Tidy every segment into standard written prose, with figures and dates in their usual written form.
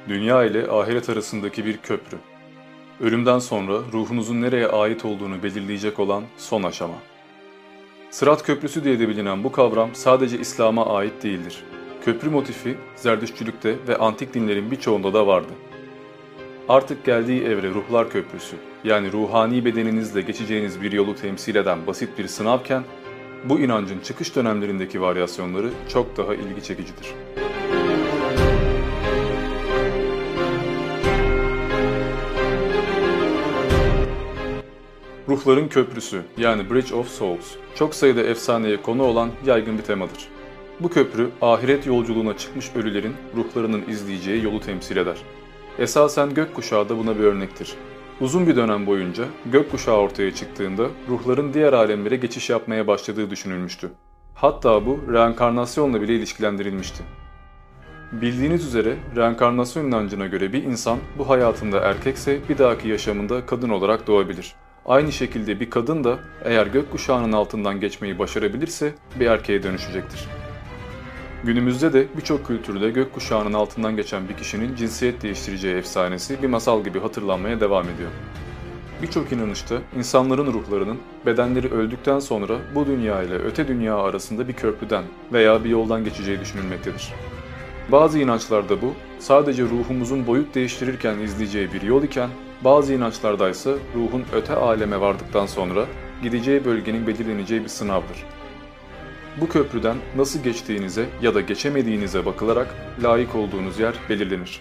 Dünya ile ahiret arasındaki bir köprü. Ölümden sonra ruhunuzun nereye ait olduğunu belirleyecek olan son aşama. Sırat Köprüsü diye de bilinen bu kavram sadece İslam'a ait değildir. Köprü motifi Zerdüştçülükte ve antik dinlerin birçoğunda da vardı. Artık geldiği evre ruhlar köprüsü, yani ruhani bedeninizle geçeceğiniz bir yolu temsil eden basit bir sınavken, bu inancın çıkış dönemlerindeki varyasyonları çok daha ilgi çekicidir. Ruhların köprüsü, yani Bridge of Souls, çok sayıda efsaneye konu olan yaygın bir temadır. Bu köprü, ahiret yolculuğuna çıkmış ölülerin ruhlarının izleyeceği yolu temsil eder. Esasen gökkuşağı da buna bir örnektir. Uzun bir dönem boyunca gökkuşağı ortaya çıktığında ruhların diğer alemlere geçiş yapmaya başladığı düşünülmüştü. Hatta bu reenkarnasyonla bile ilişkilendirilmişti. Bildiğiniz üzere reenkarnasyon inancına göre bir insan bu hayatında erkekse bir dahaki yaşamında kadın olarak doğabilir. Aynı şekilde bir kadın da eğer gökkuşağının altından geçmeyi başarabilirse bir erkeğe dönüşecektir. Günümüzde de birçok kültürde gökkuşağının altından geçen bir kişinin cinsiyet değiştireceği efsanesi bir masal gibi hatırlanmaya devam ediyor. Birçok inanışta insanların ruhlarının bedenleri öldükten sonra bu dünya ile öte dünya arasında bir köprüden veya bir yoldan geçeceği düşünülmektedir. Bazı inançlarda bu sadece ruhumuzun boyut değiştirirken izleyeceği bir yol iken, bazı inançlarda ise ruhun öte aleme vardıktan sonra gideceği bölgenin belirleneceği bir sınavdır. Bu köprüden nasıl geçtiğinize ya da geçemediğinize bakılarak layık olduğunuz yer belirlenir.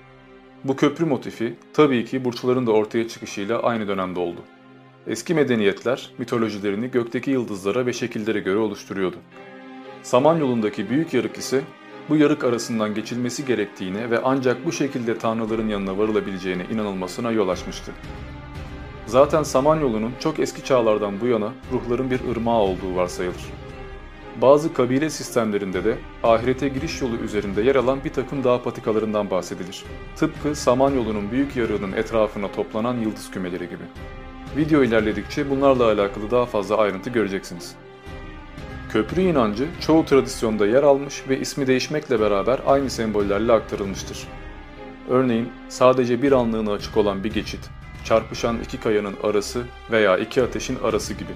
Bu köprü motifi tabii ki burçların da ortaya çıkışıyla aynı dönemde oldu. Eski medeniyetler mitolojilerini gökteki yıldızlara ve şekillere göre oluşturuyordu. Samanyolu'ndaki büyük yarık ise bu yarık arasından geçilmesi gerektiğine ve ancak bu şekilde tanrıların yanına varılabileceğine inanılmasına yol açmıştı. Zaten Samanyolu'nun çok eski çağlardan bu yana ruhların bir ırmağı olduğu varsayılır. Bazı kabile sistemlerinde de ahirete giriş yolu üzerinde yer alan bir takım dağ patikalarından bahsedilir. Tıpkı Samanyolu'nun büyük yarığının etrafına toplanan yıldız kümeleri gibi. Video ilerledikçe bunlarla alakalı daha fazla ayrıntı göreceksiniz. Köprü inancı çoğu tradisyonda yer almış ve ismi değişmekle beraber aynı sembollerle aktarılmıştır. Örneğin sadece bir anlığına açık olan bir geçit, çarpışan iki kayanın arası veya iki ateşin arası gibi.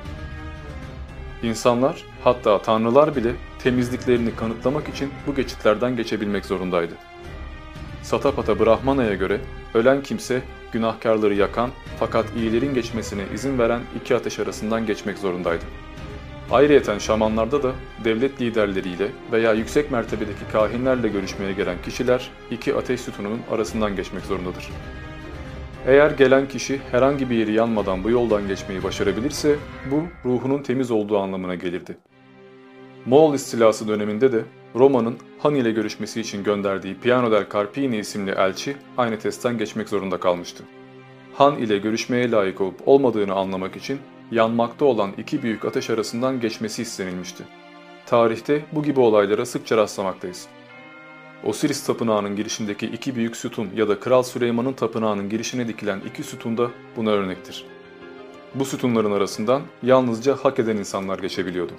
İnsanlar, hatta tanrılar bile temizliklerini kanıtlamak için bu geçitlerden geçebilmek zorundaydı. Satapata Brahmana'ya göre ölen kimse günahkarları yakan fakat iyilerin geçmesine izin veren iki ateş arasından geçmek zorundaydı. Ayrıyeten şamanlarda da devlet liderleriyle veya yüksek mertebedeki kahinlerle görüşmeye gelen kişiler iki ateş sütununun arasından geçmek zorundadır. Eğer gelen kişi herhangi bir yeri yanmadan bu yoldan geçmeyi başarabilirse bu ruhunun temiz olduğu anlamına gelirdi. Moğol istilası döneminde de Roma'nın Han ile görüşmesi için gönderdiği Piano del Carpini isimli elçi aynı testten geçmek zorunda kalmıştı. Han ile görüşmeye layık olup olmadığını anlamak için yanmakta olan iki büyük ateş arasından geçmesi istenilmişti. Tarihte bu gibi olaylara sıkça rastlamaktayız. Osiris tapınağının girişindeki iki büyük sütun ya da Kral Süleyman'ın tapınağının girişine dikilen iki sütun da buna örnektir. Bu sütunların arasından yalnızca hak eden insanlar geçebiliyordu.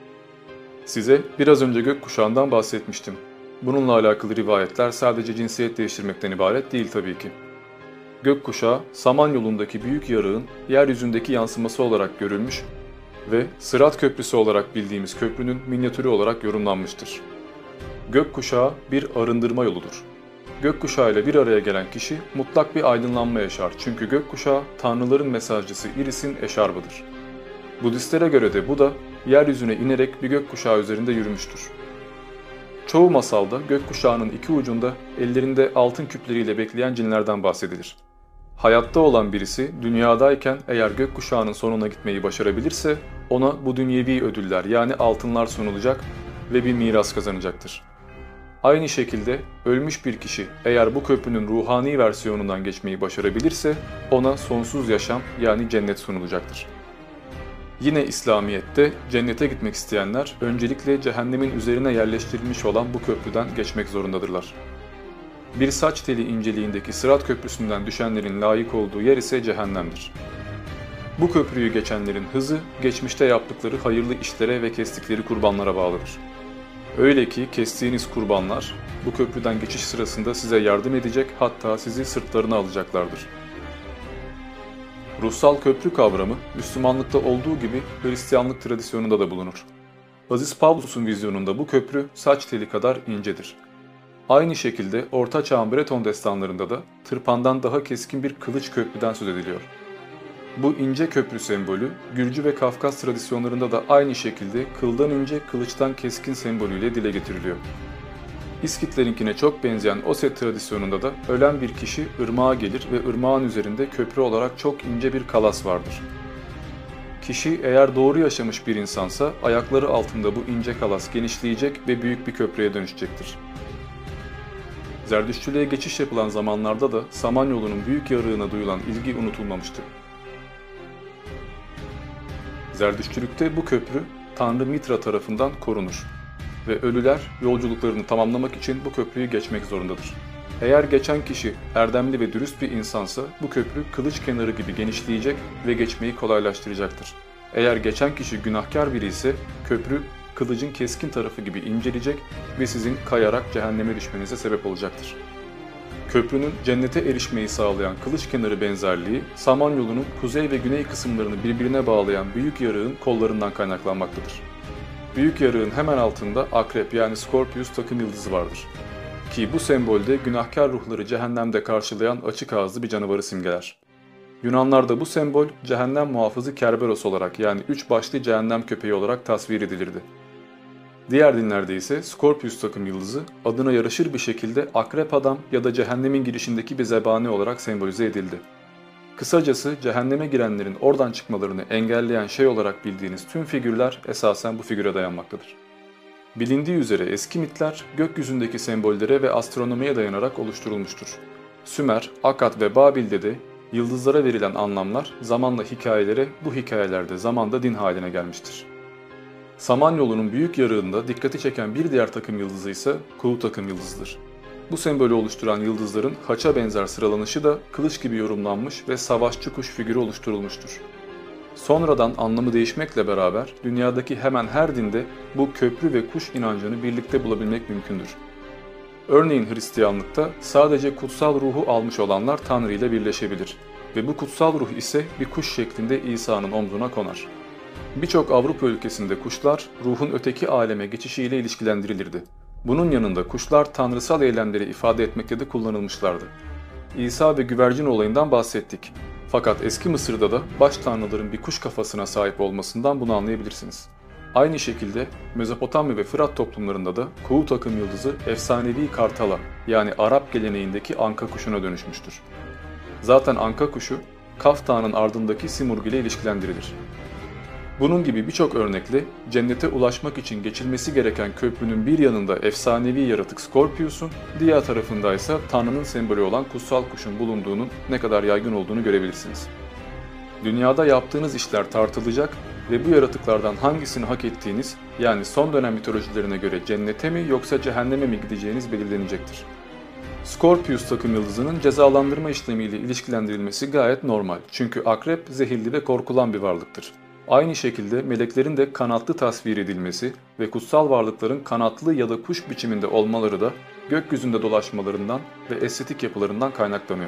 Size biraz önce gökkuşağından bahsetmiştim. Bununla alakalı rivayetler sadece cinsiyet değiştirmekten ibaret değil tabii ki. Gökkuşağı, Samanyolu'ndaki büyük yarığın yeryüzündeki yansıması olarak görülmüş ve Sırat Köprüsü olarak bildiğimiz köprünün minyatürü olarak yorumlanmıştır. Gökkuşağı bir arındırma yoludur. Gökkuşağıyla bir araya gelen kişi mutlak bir aydınlanma yaşar çünkü gökkuşağı tanrıların mesajcısı Iris'in eşarbıdır. Budistlere göre de bu da yeryüzüne inerek bir gökkuşağı üzerinde yürümüştür. Çoğu masalda gökkuşağının iki ucunda ellerinde altın küpleriyle bekleyen cinlerden bahsedilir. Hayatta olan birisi dünyadayken eğer gökkuşağının sonuna gitmeyi başarabilirse ona bu dünyevi ödüller yani altınlar sunulacak ve bir miras kazanacaktır. Aynı şekilde ölmüş bir kişi eğer bu köprünün ruhani versiyonundan geçmeyi başarabilirse ona sonsuz yaşam yani cennet sunulacaktır. Yine İslamiyet'te cennete gitmek isteyenler öncelikle cehennemin üzerine yerleştirilmiş olan bu köprüden geçmek zorundadırlar. Bir saç teli inceliğindeki Sırat Köprüsü'nden düşenlerin layık olduğu yer ise cehennemdir. Bu köprüyü geçenlerin hızı geçmişte yaptıkları hayırlı işlere ve kestikleri kurbanlara bağlıdır. Öyle ki kestiğiniz kurbanlar bu köprüden geçiş sırasında size yardım edecek, hatta sizi sırtlarına alacaklardır. Ruhsal köprü kavramı Müslümanlıkta olduğu gibi Hristiyanlık tradisyonunda da bulunur. Aziz Pavlus'un vizyonunda bu köprü saç teli kadar incedir. Aynı şekilde Orta Çağ'ın Breton destanlarında da tırpandan daha keskin bir kılıç köprüden söz ediliyor. Bu ince köprü sembolü Gürcü ve Kafkas tradisyonlarında da aynı şekilde kıldan ince, kılıçtan keskin sembolüyle dile getiriliyor. İskitlerinkine çok benzeyen Osset tradisyonunda da ölen bir kişi ırmağa gelir ve ırmağın üzerinde köprü olarak çok ince bir kalas vardır. Kişi eğer doğru yaşamış bir insansa ayakları altında bu ince kalas genişleyecek ve büyük bir köprüye dönüşecektir. Zerdüştülüğe geçiş yapılan zamanlarda da Samanyolu'nun büyük yarığına duyulan ilgi unutulmamıştı. Zerdüştülükte bu köprü Tanrı Mitra tarafından korunur ve ölüler yolculuklarını tamamlamak için bu köprüyü geçmek zorundadır. Eğer geçen kişi erdemli ve dürüst bir insansa bu köprü kılıç kenarı gibi genişleyecek ve geçmeyi kolaylaştıracaktır. Eğer geçen kişi günahkar biri ise köprü kılıcın keskin tarafı gibi inceleyecek ve sizin kayarak cehenneme düşmenize sebep olacaktır. Köprünün cennete erişmeyi sağlayan kılıç kenarı benzerliği, Samanyolu'nun kuzey ve güney kısımlarını birbirine bağlayan büyük yarığın kollarından kaynaklanmaktadır. Büyük yarığın hemen altında akrep yani Scorpius takım yıldızı vardır. Ki bu sembolde günahkar ruhları cehennemde karşılayan açık ağızlı bir canavarı simgeler. Yunanlarda bu sembol cehennem muhafızı Kerberos olarak yani 3 başlı cehennem köpeği olarak tasvir edilirdi. Diğer dinlerde ise Scorpius takım yıldızı adına yaraşır bir şekilde akrep adam ya da cehennemin girişindeki bir zebani olarak sembolize edildi. Kısacası cehenneme girenlerin oradan çıkmalarını engelleyen şey olarak bildiğiniz tüm figürler esasen bu figüre dayanmaktadır. Bilindiği üzere eski mitler gökyüzündeki sembollere ve astronomiye dayanarak oluşturulmuştur. Sümer, Akkad ve Babil'de de yıldızlara verilen anlamlar zamanla hikayelere, bu hikayelerde zamanda din haline gelmiştir. Samanyolu'nun büyük yarığında dikkati çeken bir diğer takım yıldızı ise Kuğu takım yıldızıdır. Bu sembolü oluşturan yıldızların haça benzer sıralanışı da kılıç gibi yorumlanmış ve savaşçı kuş figürü oluşturulmuştur. Sonradan anlamı değişmekle beraber dünyadaki hemen her dinde bu köprü ve kuş inancını birlikte bulabilmek mümkündür. Örneğin Hristiyanlıkta sadece kutsal ruhu almış olanlar Tanrı ile birleşebilir ve bu kutsal ruh ise bir kuş şeklinde İsa'nın omzuna konar. Birçok Avrupa ülkesinde kuşlar ruhun öteki aleme geçişiyle ilişkilendirilirdi. Bunun yanında kuşlar tanrısal eylemleri ifade etmekte de kullanılmışlardı. İsa ve güvercin olayından bahsettik. Fakat eski Mısır'da da baş tanrıların bir kuş kafasına sahip olmasından bunu anlayabilirsiniz. Aynı şekilde Mezopotamya ve Fırat toplumlarında da Kuğu takım yıldızı efsanevi kartala yani Arap geleneğindeki anka kuşuna dönüşmüştür. Zaten anka kuşu Kaf Dağı'nın ardındaki Simurg ile ilişkilendirilir. Bunun gibi birçok örnekle cennete ulaşmak için geçilmesi gereken köprünün bir yanında efsanevi yaratık Scorpius'un, diğer tarafında ise Tanrı'nın sembolü olan kutsal kuşun bulunduğunun ne kadar yaygın olduğunu görebilirsiniz. Dünyada yaptığınız işler tartılacak ve bu yaratıklardan hangisini hak ettiğiniz, yani son dönem mitolojilerine göre cennete mi yoksa cehenneme mi gideceğiniz belirlenecektir. Scorpius takım yıldızının cezalandırma işlemiyle ilişkilendirilmesi gayet normal, çünkü akrep zehirli ve korkulan bir varlıktır. Aynı şekilde meleklerin de kanatlı tasvir edilmesi ve kutsal varlıkların kanatlı ya da kuş biçiminde olmaları da gökyüzünde dolaşmalarından ve estetik yapılarından kaynaklanıyor.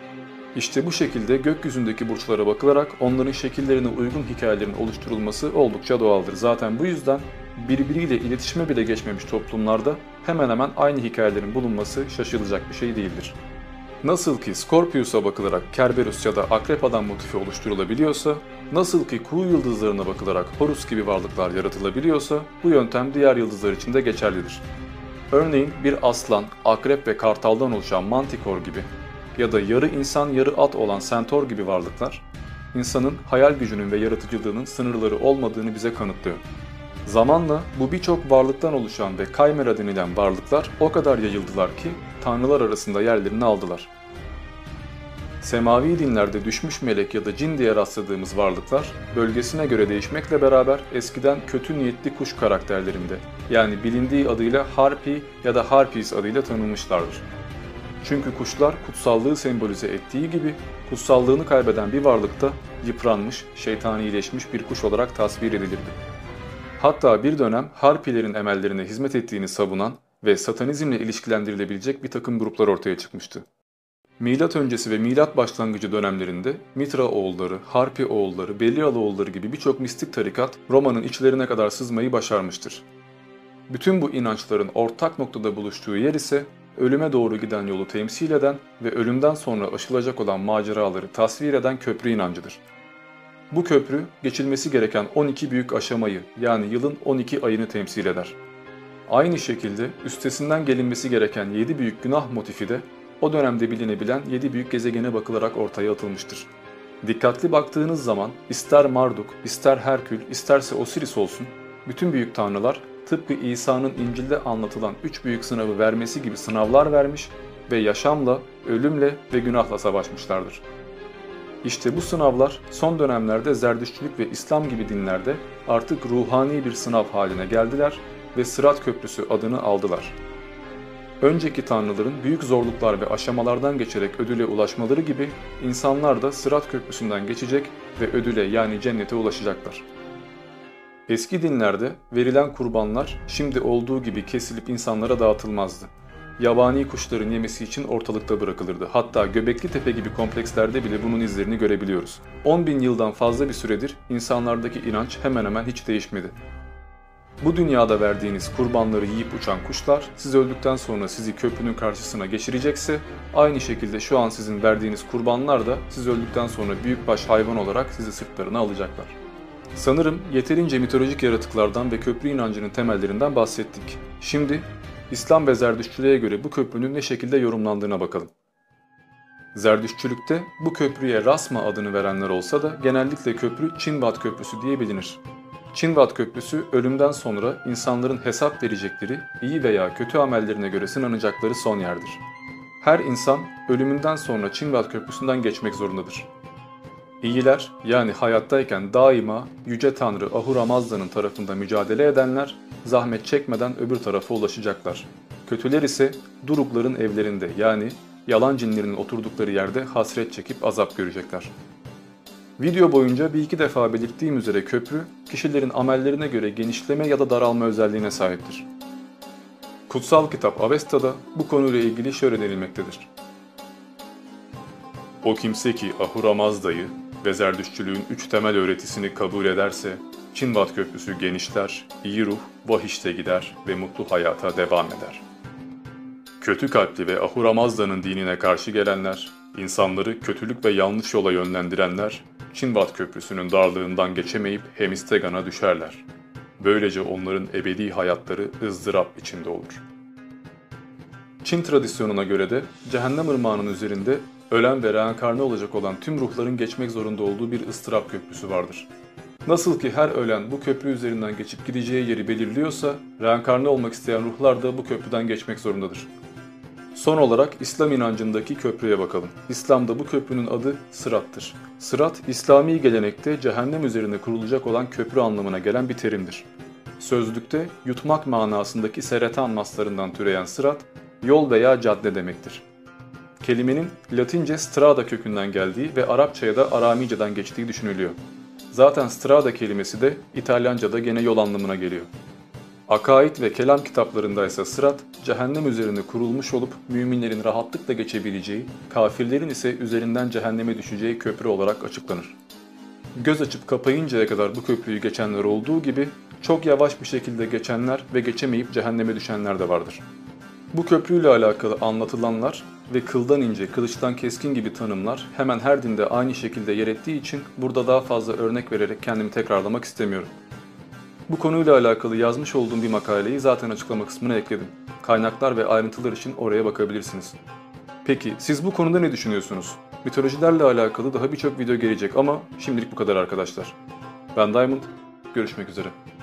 İşte bu şekilde gökyüzündeki burçlara bakılarak onların şekillerine uygun hikayelerin oluşturulması oldukça doğaldır. Zaten bu yüzden birbiriyle iletişime bile geçmemiş toplumlarda hemen hemen aynı hikayelerin bulunması şaşılacak bir şey değildir. Nasıl ki Scorpius'a bakılarak Kerberus ya da Akrep Adam motifi oluşturulabiliyorsa, nasıl ki Kuğu yıldızlarına bakılarak Horus gibi varlıklar yaratılabiliyorsa bu yöntem diğer yıldızlar için de geçerlidir. Örneğin bir aslan, akrep ve kartaldan oluşan Mantikor gibi ya da yarı insan yarı at olan Centaur gibi varlıklar, insanın hayal gücünün ve yaratıcılığının sınırları olmadığını bize kanıtlıyor. Zamanla bu birçok varlıktan oluşan ve Kaymera denilen varlıklar o kadar yayıldılar ki tanrılar arasında yerlerini aldılar. Semavi dinlerde düşmüş melek ya da cin diye rastladığımız varlıklar bölgesine göre değişmekle beraber eskiden kötü niyetli kuş karakterlerinde, yani bilindiği adıyla Harpi ya da Harpies adıyla tanınmışlardır. Çünkü kuşlar kutsallığı sembolize ettiği gibi kutsallığını kaybeden bir varlıkta yıpranmış, şeytanileşmiş bir kuş olarak tasvir edilirdi. Hatta bir dönem Harpilerin emellerine hizmet ettiğini savunan ve satanizmle ilişkilendirilebilecek bir takım gruplar ortaya çıkmıştı. Milat öncesi ve milat başlangıcı dönemlerinde Mitra oğulları, Harpi oğulları, Belial oğulları gibi birçok mistik tarikat Roma'nın içlerine kadar sızmayı başarmıştır. Bütün bu inançların ortak noktada buluştuğu yer ise ölüme doğru giden yolu temsil eden ve ölümden sonra aşılacak olan maceraları tasvir eden köprü inancıdır. Bu köprü geçilmesi gereken 12 büyük aşamayı yani yılın 12 ayını temsil eder. Aynı şekilde üstesinden gelinmesi gereken 7 büyük günah motifi de o dönemde bilinebilen 7 büyük gezegene bakılarak ortaya atılmıştır. Dikkatli baktığınız zaman ister Marduk, ister Herkül, isterse Osiris olsun, bütün büyük tanrılar tıpkı İsa'nın İncil'de anlatılan 3 büyük sınavı vermesi gibi sınavlar vermiş ve yaşamla, ölümle ve günahla savaşmışlardır. İşte bu sınavlar son dönemlerde Zerdüştlük ve İslam gibi dinlerde artık ruhani bir sınav haline geldiler ve Sırat Köprüsü adını aldılar. Önceki tanrıların büyük zorluklar ve aşamalardan geçerek ödüle ulaşmaları gibi insanlar da Sırat Köprüsü'nden geçecek ve ödüle yani cennete ulaşacaklar. Eski dinlerde verilen kurbanlar şimdi olduğu gibi kesilip insanlara dağıtılmazdı. Yabani kuşların yemesi için ortalıkta bırakılırdı. Hatta Göbekli Tepe gibi komplekslerde bile bunun izlerini görebiliyoruz. 10.000 yıldan fazla bir süredir insanlardaki inanç hemen hemen hiç değişmedi. Bu dünyada verdiğiniz kurbanları yiyip uçan kuşlar siz öldükten sonra sizi köprünün karşısına geçirecekse aynı şekilde şu an sizin verdiğiniz kurbanlar da siz öldükten sonra büyükbaş hayvan olarak sizi sırtlarına alacaklar. Sanırım yeterince mitolojik yaratıklardan ve köprü inancının temellerinden bahsettik. Şimdi İslam ve Zerdüştlüğe göre bu köprünün ne şekilde yorumlandığına bakalım. Zerdüştlükte bu köprüye Rasma adını verenler olsa da genellikle köprü Çinvat Köprüsü diye bilinir. Çinvat Köprüsü ölümden sonra insanların hesap verecekleri iyi veya kötü amellerine göre sınanacakları son yerdir. Her insan ölümünden sonra Çinvat Köprüsü'nden geçmek zorundadır. İyiler yani hayattayken daima Yüce Tanrı Ahura Mazda'nın tarafında mücadele edenler zahmet çekmeden öbür tarafa ulaşacaklar. Kötüler ise Durukların evlerinde yani yalan cinlerinin oturdukları yerde hasret çekip azap görecekler. Video boyunca bir iki defa belirttiğim üzere köprü kişilerin amellerine göre genişleme ya da daralma özelliğine sahiptir. Kutsal kitap Avesta'da bu konuyla ilgili şöyle denilmektedir. O kimse ki Ahura Mazda'yı ve Zerdüştlüğün 3 temel öğretisini kabul ederse Çinvat Köprüsü genişler, iyi ruh vahişte gider ve mutlu hayata devam eder. Kötü kalpli ve Ahura Mazda'nın dinine karşı gelenler, insanları kötülük ve yanlış yola yönlendirenler, Çinvat Köprüsü'nün darlığından geçemeyip Hemistegan'a düşerler. Böylece onların ebedi hayatları ızdırap içinde olur. Çin tradisyonuna göre de Cehennem Irmağı'nın üzerinde ölen ve reenkarne olacak olan tüm ruhların geçmek zorunda olduğu bir ıstırap köprüsü vardır. Nasıl ki her ölen bu köprü üzerinden geçip gideceği yeri belirliyorsa, reenkarne olmak isteyen ruhlar da bu köprüden geçmek zorundadır. Son olarak İslam inancındaki köprüye bakalım. İslam'da bu köprünün adı Sırat'tır. Sırat, İslami gelenekte cehennem üzerine kurulacak olan köprü anlamına gelen bir terimdir. Sözlükte yutmak manasındaki seretan maslarından türeyen sırat, yol veya cadde demektir. Kelimenin Latince strada kökünden geldiği ve Arapçaya da Aramice'den geçtiği düşünülüyor. Zaten strada kelimesi de İtalyanca'da gene yol anlamına geliyor. Akaid ve kelam kitaplarında ise sırat, cehennem üzerine kurulmuş olup müminlerin rahatlıkla geçebileceği, kafirlerin ise üzerinden cehenneme düşeceği köprü olarak açıklanır. Göz açıp kapayıncaya kadar bu köprüyü geçenler olduğu gibi, çok yavaş bir şekilde geçenler ve geçemeyip cehenneme düşenler de vardır. Bu köprüyle alakalı anlatılanlar ve kıldan ince, kılıçtan keskin gibi tanımlar hemen her dinde aynı şekilde yer ettiği için burada daha fazla örnek vererek kendimi tekrarlamak istemiyorum. Bu konuyla alakalı yazmış olduğum bir makaleyi zaten açıklama kısmına ekledim. Kaynaklar ve ayrıntılar için oraya bakabilirsiniz. Peki siz bu konuda ne düşünüyorsunuz? Mitolojilerle alakalı daha birçok video gelecek ama şimdilik bu kadar arkadaşlar. Ben Diamond, görüşmek üzere.